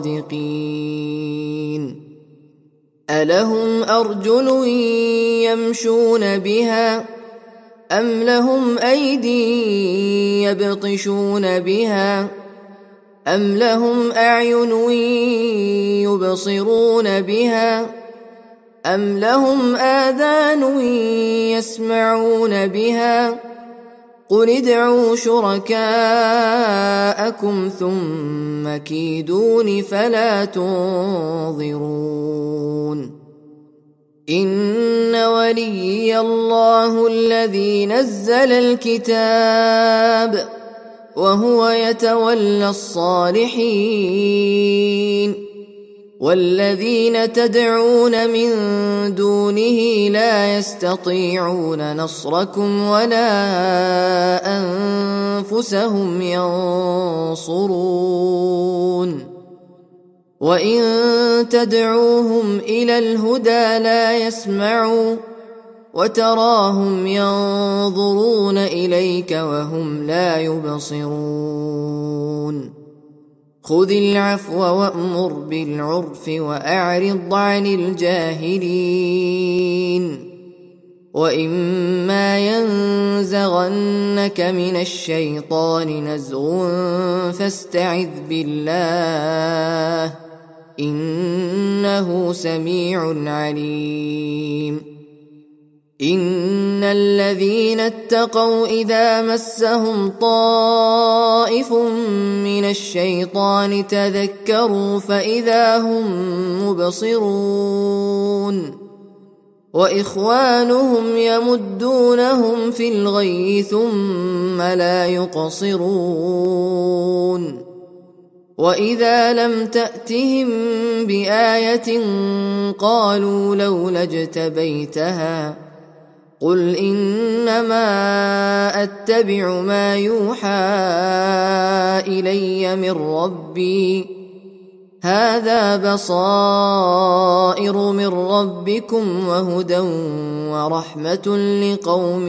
صادقين ألهم أرجل يمشون بها أم لهم أيدي يبطشون بها أم لهم أعين يبصرون بها أم لهم آذان يسمعون بها قل ادعوا شركاءكم ثم كيدون فلا تنظرون إن وليي الله الذي نزل الكتاب وهو يتولى الصالحين والذين تدعون من دونه لا يستطيعون نصركم ولا أنفسهم ينصرون وإن تدعوهم إلى الهدى لا يسمعوا وتراهم ينظرون إليك وهم لا يبصرون خذ العفو وأمر بالعرف وأعرض عن الجاهلين وإما ينزغنك من الشيطان نزغ فاستعذ بالله إنه سميع عليم إن الذين اتقوا إذا مسهم طائف من الشيطان تذكروا فإذا هم مبصرون وإخوانهم يمدونهم في الغي ثم لا يقصرون وإذا لم تأتهم بآية قالوا لولا اجتبيتها قل إنما أتبع ما يوحى إلي من ربي هذا بصائر من ربكم وهدى ورحمة لقوم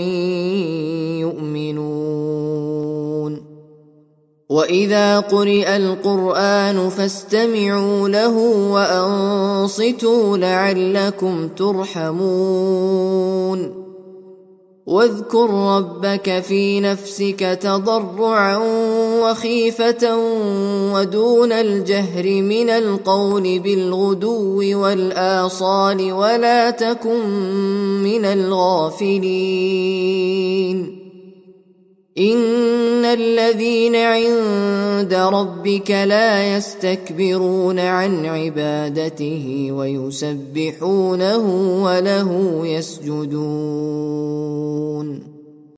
يؤمنون وإذا قرئ القرآن فاستمعوا له وأنصتوا لعلكم ترحمون واذكر ربك في نفسك تضرعا وخيفة ودون الجهر من القول بالغدو والآصال ولا تكن من الغافلين إن الذين عند ربك لا يستكبرون عن عبادته ويسبحونه وله يسجدون